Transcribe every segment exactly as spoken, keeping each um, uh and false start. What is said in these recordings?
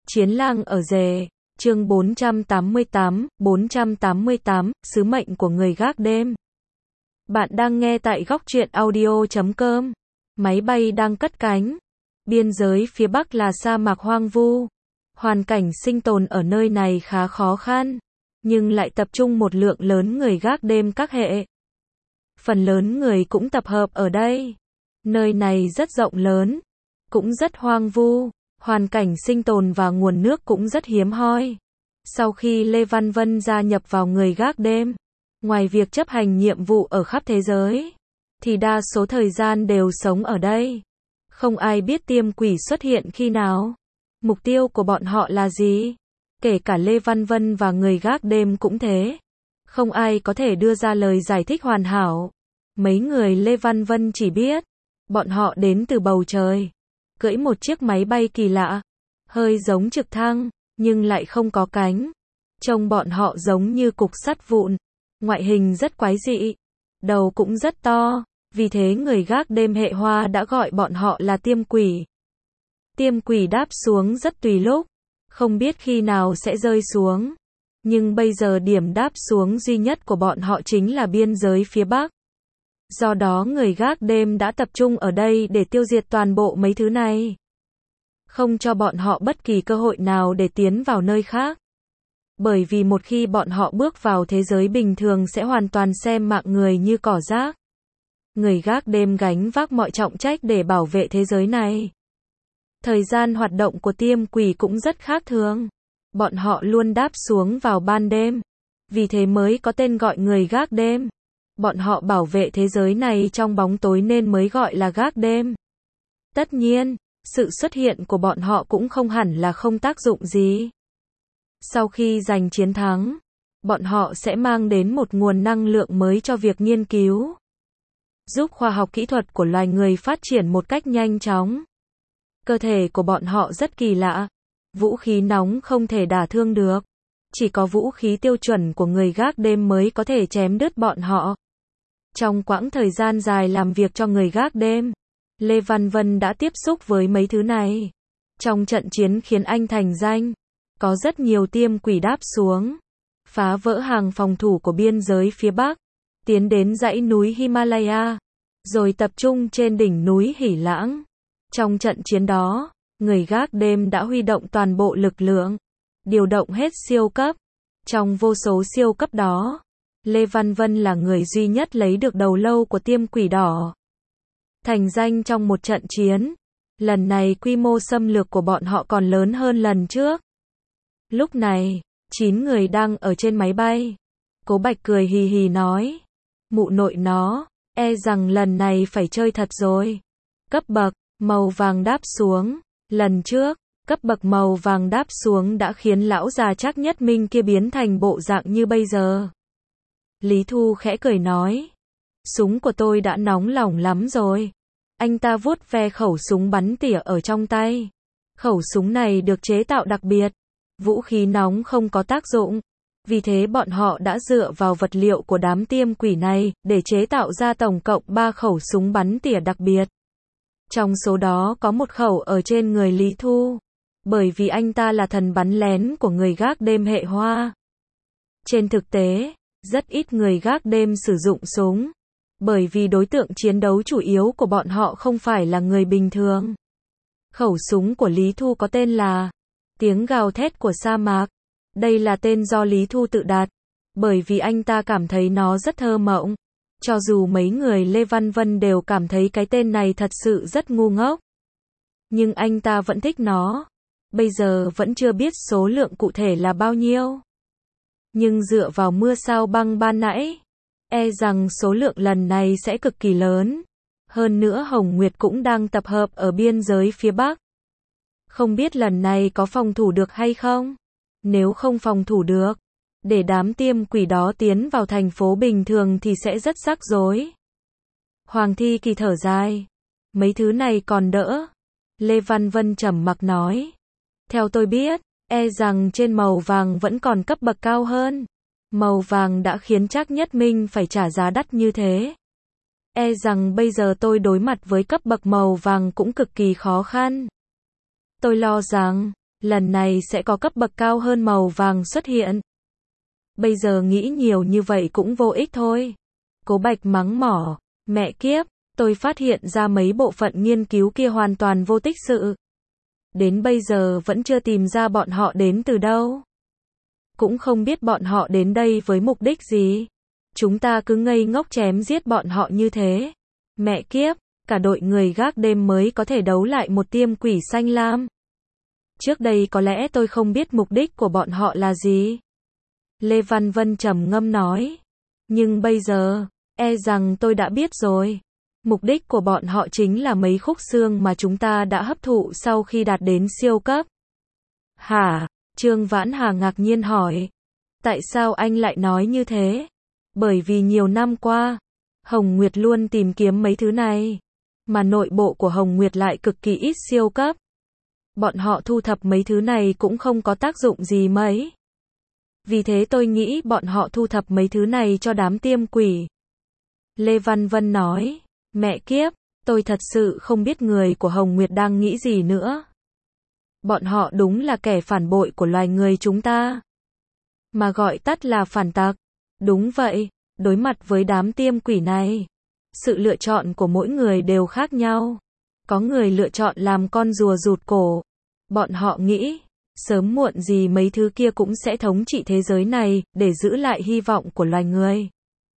Chiến lang ở rề, chương bốn trăm tám mươi tám, bốn trăm tám mươi tám, sứ mệnh của người gác đêm. Bạn đang nghe tại góc truyện audio chấm com. Máy bay đang cất cánh. Biên giới phía Bắc là sa mạc hoang vu. Hoàn cảnh sinh tồn ở nơi này khá khó khăn, nhưng lại tập trung một lượng lớn người gác đêm các hệ. Phần lớn người cũng tập hợp ở đây. Nơi này rất rộng lớn, cũng rất hoang vu. Hoàn cảnh sinh tồn và nguồn nước cũng rất hiếm hoi. Sau khi Lê Văn Vân gia nhập vào người gác đêm, ngoài việc chấp hành nhiệm vụ ở khắp thế giới, thì đa số thời gian đều sống ở đây. Không ai biết tiêm quỷ xuất hiện khi nào, mục tiêu của bọn họ là gì. Kể cả Lê Văn Vân và người gác đêm cũng thế. Không ai có thể đưa ra lời giải thích hoàn hảo. Mấy người Lê Văn Vân chỉ biết, bọn họ đến từ bầu trời, cưỡi một chiếc máy bay kỳ lạ, hơi giống trực thăng, nhưng lại không có cánh. Trông bọn họ giống như cục sắt vụn, ngoại hình rất quái dị, đầu cũng rất to, vì thế người gác đêm hệ Hoa đã gọi bọn họ là tiêm quỷ. Tiêm quỷ đáp xuống rất tùy lúc, không biết khi nào sẽ rơi xuống, nhưng bây giờ điểm đáp xuống duy nhất của bọn họ chính là biên giới phía Bắc. Do đó người gác đêm đã tập trung ở đây để tiêu diệt toàn bộ mấy thứ này, không cho bọn họ bất kỳ cơ hội nào để tiến vào nơi khác. Bởi vì một khi bọn họ bước vào thế giới bình thường sẽ hoàn toàn xem mạng người như cỏ rác. Người gác đêm gánh vác mọi trọng trách để bảo vệ thế giới này. Thời gian hoạt động của tiêm quỷ cũng rất khác thường. Bọn họ luôn đáp xuống vào ban đêm, vì thế mới có tên gọi người gác đêm. Bọn họ bảo vệ thế giới này trong bóng tối nên mới gọi là gác đêm. Tất nhiên, sự xuất hiện của bọn họ cũng không hẳn là không tác dụng gì. Sau khi giành chiến thắng, bọn họ sẽ mang đến một nguồn năng lượng mới cho việc nghiên cứu, giúp khoa học kỹ thuật của loài người phát triển một cách nhanh chóng. Cơ thể của bọn họ rất kỳ lạ. Vũ khí nóng không thể đả thương được. Chỉ có vũ khí tiêu chuẩn của người gác đêm mới có thể chém đứt bọn họ. Trong quãng thời gian dài làm việc cho người gác đêm, Lê Văn Vân đã tiếp xúc với mấy thứ này. Trong trận chiến khiến anh thành danh, có rất nhiều tiêm quỷ đáp xuống, phá vỡ hàng phòng thủ của biên giới phía Bắc, tiến đến dãy núi Himalaya, rồi tập trung trên đỉnh núi Hỉ Lãng. Trong trận chiến đó, người gác đêm đã huy động toàn bộ lực lượng, điều động hết siêu cấp. Trong vô số siêu cấp đó, Lê Văn Vân là người duy nhất lấy được đầu lâu của tiêm quỷ đỏ. Thành danh trong một trận chiến, lần này quy mô xâm lược của bọn họ còn lớn hơn lần trước. Lúc này, chín người đang ở trên máy bay. Cố Bạch cười hì hì nói, mụ nội nó, e rằng lần này phải chơi thật rồi. Cấp bậc, màu vàng đáp xuống. Lần trước, cấp bậc màu vàng đáp xuống đã khiến lão già Trác Nhất Minh kia biến thành bộ dạng như bây giờ. Lý Thu khẽ cười nói, súng của tôi đã nóng lỏng lắm rồi. Anh ta vuốt ve khẩu súng bắn tỉa ở trong tay. Khẩu súng này được chế tạo đặc biệt. Vũ khí nóng không có tác dụng. Vì thế bọn họ đã dựa vào vật liệu của đám tiêm quỷ này để chế tạo ra tổng cộng ba khẩu súng bắn tỉa đặc biệt. Trong số đó có một khẩu ở trên người Lý Thu, bởi vì anh ta là thần bắn lén của người gác đêm hệ Hoa. Trên thực tế, rất ít người gác đêm sử dụng súng, bởi vì đối tượng chiến đấu chủ yếu của bọn họ không phải là người bình thường. Khẩu súng của Lý Thu có tên là Tiếng Gào Thét của Sa Mạc. Đây là tên do Lý Thu tự đặt, bởi vì anh ta cảm thấy nó rất thơ mộng. Cho dù mấy người Lê Văn Vân đều cảm thấy cái tên này thật sự rất ngu ngốc, nhưng anh ta vẫn thích nó. Bây giờ vẫn chưa biết số lượng cụ thể là bao nhiêu, nhưng dựa vào mưa sao băng ban nãy, e rằng số lượng lần này sẽ cực kỳ lớn. Hơn nữa Hồng Nguyệt cũng đang tập hợp ở biên giới phía Bắc. Không biết lần này có phòng thủ được hay không? Nếu không phòng thủ được, để đám tiêm quỷ đó tiến vào thành phố bình thường thì sẽ rất rắc rối. Hoàng Thi Kỳ thở dài, mấy thứ này còn đỡ. Lê Văn Vân trầm mặc nói, theo tôi biết, e rằng trên màu vàng vẫn còn cấp bậc cao hơn. Màu vàng đã khiến Trác Nhất Minh phải trả giá đắt như thế. E rằng bây giờ tôi đối mặt với cấp bậc màu vàng cũng cực kỳ khó khăn. Tôi lo rằng, lần này sẽ có cấp bậc cao hơn màu vàng xuất hiện. Bây giờ nghĩ nhiều như vậy cũng vô ích thôi. Cố Bạch mắng mỏ, mẹ kiếp, tôi phát hiện ra mấy bộ phận nghiên cứu kia hoàn toàn vô tích sự. Đến bây giờ vẫn chưa tìm ra bọn họ đến từ đâu. Cũng không biết bọn họ đến đây với mục đích gì. Chúng ta cứ ngây ngốc chém giết bọn họ như thế. Mẹ kiếp, cả đội người gác đêm mới có thể đấu lại một tiêm quỷ xanh lam. Trước đây có lẽ tôi không biết mục đích của bọn họ là gì. Lê Văn Vân trầm ngâm nói. Nhưng bây giờ, e rằng tôi đã biết rồi. Mục đích của bọn họ chính là mấy khúc xương mà chúng ta đã hấp thụ sau khi đạt đến siêu cấp. Hả? Trương Vãn Hà ngạc nhiên hỏi. Tại sao anh lại nói như thế? Bởi vì nhiều năm qua, Hồng Nguyệt luôn tìm kiếm mấy thứ này. Mà nội bộ của Hồng Nguyệt lại cực kỳ ít siêu cấp. Bọn họ thu thập mấy thứ này cũng không có tác dụng gì mấy. Vì thế tôi nghĩ bọn họ thu thập mấy thứ này cho đám tiêm quỷ. Lê Văn Vân nói, mẹ kiếp, tôi thật sự không biết người của Hồng Nguyệt đang nghĩ gì nữa. Bọn họ đúng là kẻ phản bội của loài người chúng ta. Mà gọi tắt là phản tặc. Đúng vậy, đối mặt với đám tiêm quỷ này, sự lựa chọn của mỗi người đều khác nhau. Có người lựa chọn làm con rùa rụt cổ. Bọn họ nghĩ, sớm muộn gì mấy thứ kia cũng sẽ thống trị thế giới này, để giữ lại hy vọng của loài người.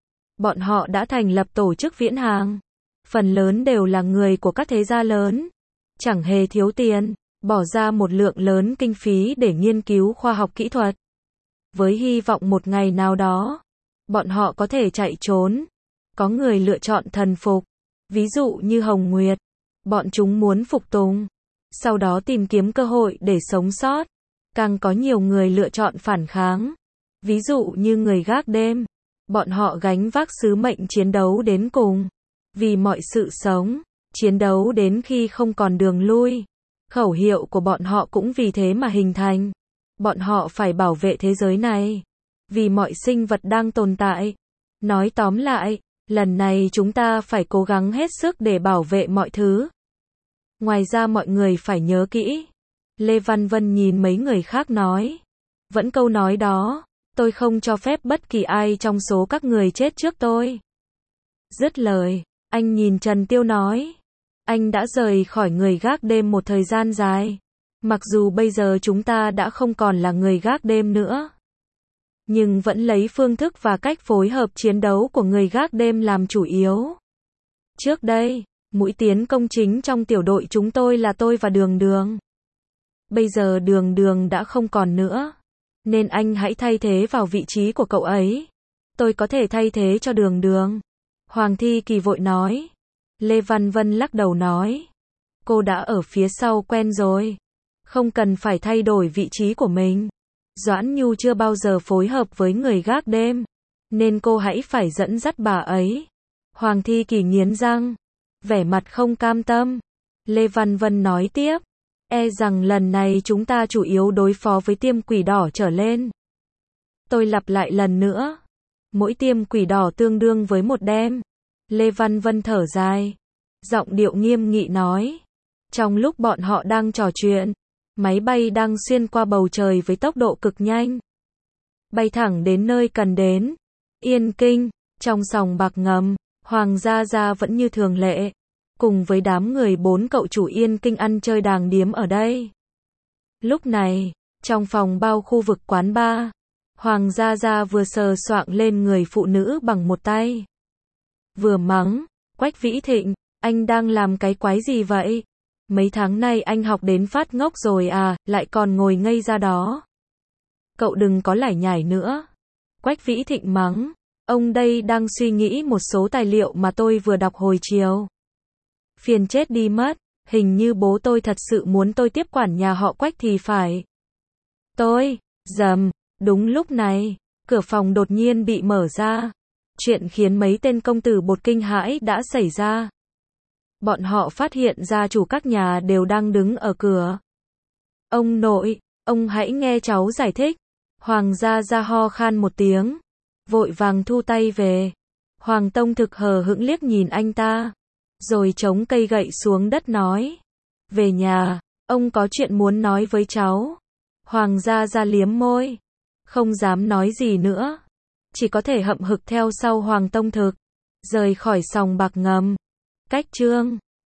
Bọn họ đã thành lập tổ chức viễn hàng. Phần lớn đều là người của các thế gia lớn. Chẳng hề thiếu tiền, bỏ ra một lượng lớn kinh phí để nghiên cứu khoa học kỹ thuật. Với hy vọng một ngày nào đó, bọn họ có thể chạy trốn. Có người lựa chọn thần phục. Ví dụ như Hồng Nguyệt. Bọn chúng muốn phục tùng. Sau đó tìm kiếm cơ hội để sống sót. Càng có nhiều người lựa chọn phản kháng. Ví dụ như người gác đêm. Bọn họ gánh vác sứ mệnh chiến đấu đến cùng. Vì mọi sự sống. Chiến đấu đến khi không còn đường lui. Khẩu hiệu của bọn họ cũng vì thế mà hình thành. Bọn họ phải bảo vệ thế giới này. Vì mọi sinh vật đang tồn tại. Nói tóm lại, lần này chúng ta phải cố gắng hết sức để bảo vệ mọi thứ. Ngoài ra mọi người phải nhớ kỹ. Lê Văn Vân nhìn mấy người khác nói. Vẫn câu nói đó, tôi không cho phép bất kỳ ai trong số các người chết trước tôi. Dứt lời, anh nhìn Trần Tiêu nói. Anh đã rời khỏi người gác đêm một thời gian dài. Mặc dù bây giờ chúng ta đã không còn là người gác đêm nữa. Nhưng vẫn lấy phương thức và cách phối hợp chiến đấu của người gác đêm làm chủ yếu. Trước đây, mũi tiến công chính trong tiểu đội chúng tôi là tôi và Đường Đường. Bây giờ Đường Đường đã không còn nữa. Nên anh hãy thay thế vào vị trí của cậu ấy. Tôi có thể thay thế cho Đường Đường. Hoàng Thi Kỳ vội nói. Lê Văn Vân lắc đầu nói. Cô đã ở phía sau quen rồi. Không cần phải thay đổi vị trí của mình. Doãn Nhu chưa bao giờ phối hợp với người gác đêm. Nên cô hãy phải dẫn dắt bà ấy. Hoàng Thi Kỳ nghiến răng. Vẻ mặt không cam tâm. Lê Văn Vân nói tiếp. E rằng lần này chúng ta chủ yếu đối phó với tiêm quỷ đỏ trở lên. Tôi lặp lại lần nữa. Mỗi tiêm quỷ đỏ tương đương với một đêm. Lê Văn Vân thở dài. Giọng điệu nghiêm nghị nói. Trong lúc bọn họ đang trò chuyện, máy bay đang xuyên qua bầu trời với tốc độ cực nhanh. Bay thẳng đến nơi cần đến. Yên Kinh, trong sòng bạc ngầm, Hoàng Gia Gia vẫn như thường lệ. Cùng với đám người bốn cậu chủ Yên Kinh ăn chơi đàng điếm ở đây. Lúc này, trong phòng bao khu vực quán bar, Hoàng Gia Gia vừa sờ soạng lên người phụ nữ bằng một tay. Vừa mắng, Quách Vĩ Thịnh, anh đang làm cái quái gì vậy? Mấy tháng nay anh học đến phát ngốc rồi à, lại còn ngồi ngây ra đó. Cậu đừng có lải nhải nữa. Quách Vĩ Thịnh mắng, ông đây đang suy nghĩ một số tài liệu mà tôi vừa đọc hồi chiều. Phiền chết đi mất, hình như bố tôi thật sự muốn tôi tiếp quản nhà họ Quách thì phải. Tôi, dầm, đúng lúc này, cửa phòng đột nhiên bị mở ra. Chuyện khiến mấy tên công tử bột kinh hãi đã xảy ra. Bọn họ phát hiện ra chủ các nhà đều đang đứng ở cửa. Ông nội, ông hãy nghe cháu giải thích. Hoàng Gia Gia ho khan một tiếng. Vội vàng thu tay về. Hoàng Tông Thực hờ hững liếc nhìn anh ta. Rồi chống cây gậy xuống đất nói. Về nhà, Ông có chuyện muốn nói với cháu. Hoàng Gia Gia liếm môi. Không dám nói gì nữa. Chỉ có thể hậm hực theo sau Hoàng Tông Thực. Rời khỏi sòng bạc ngầm. Cách chương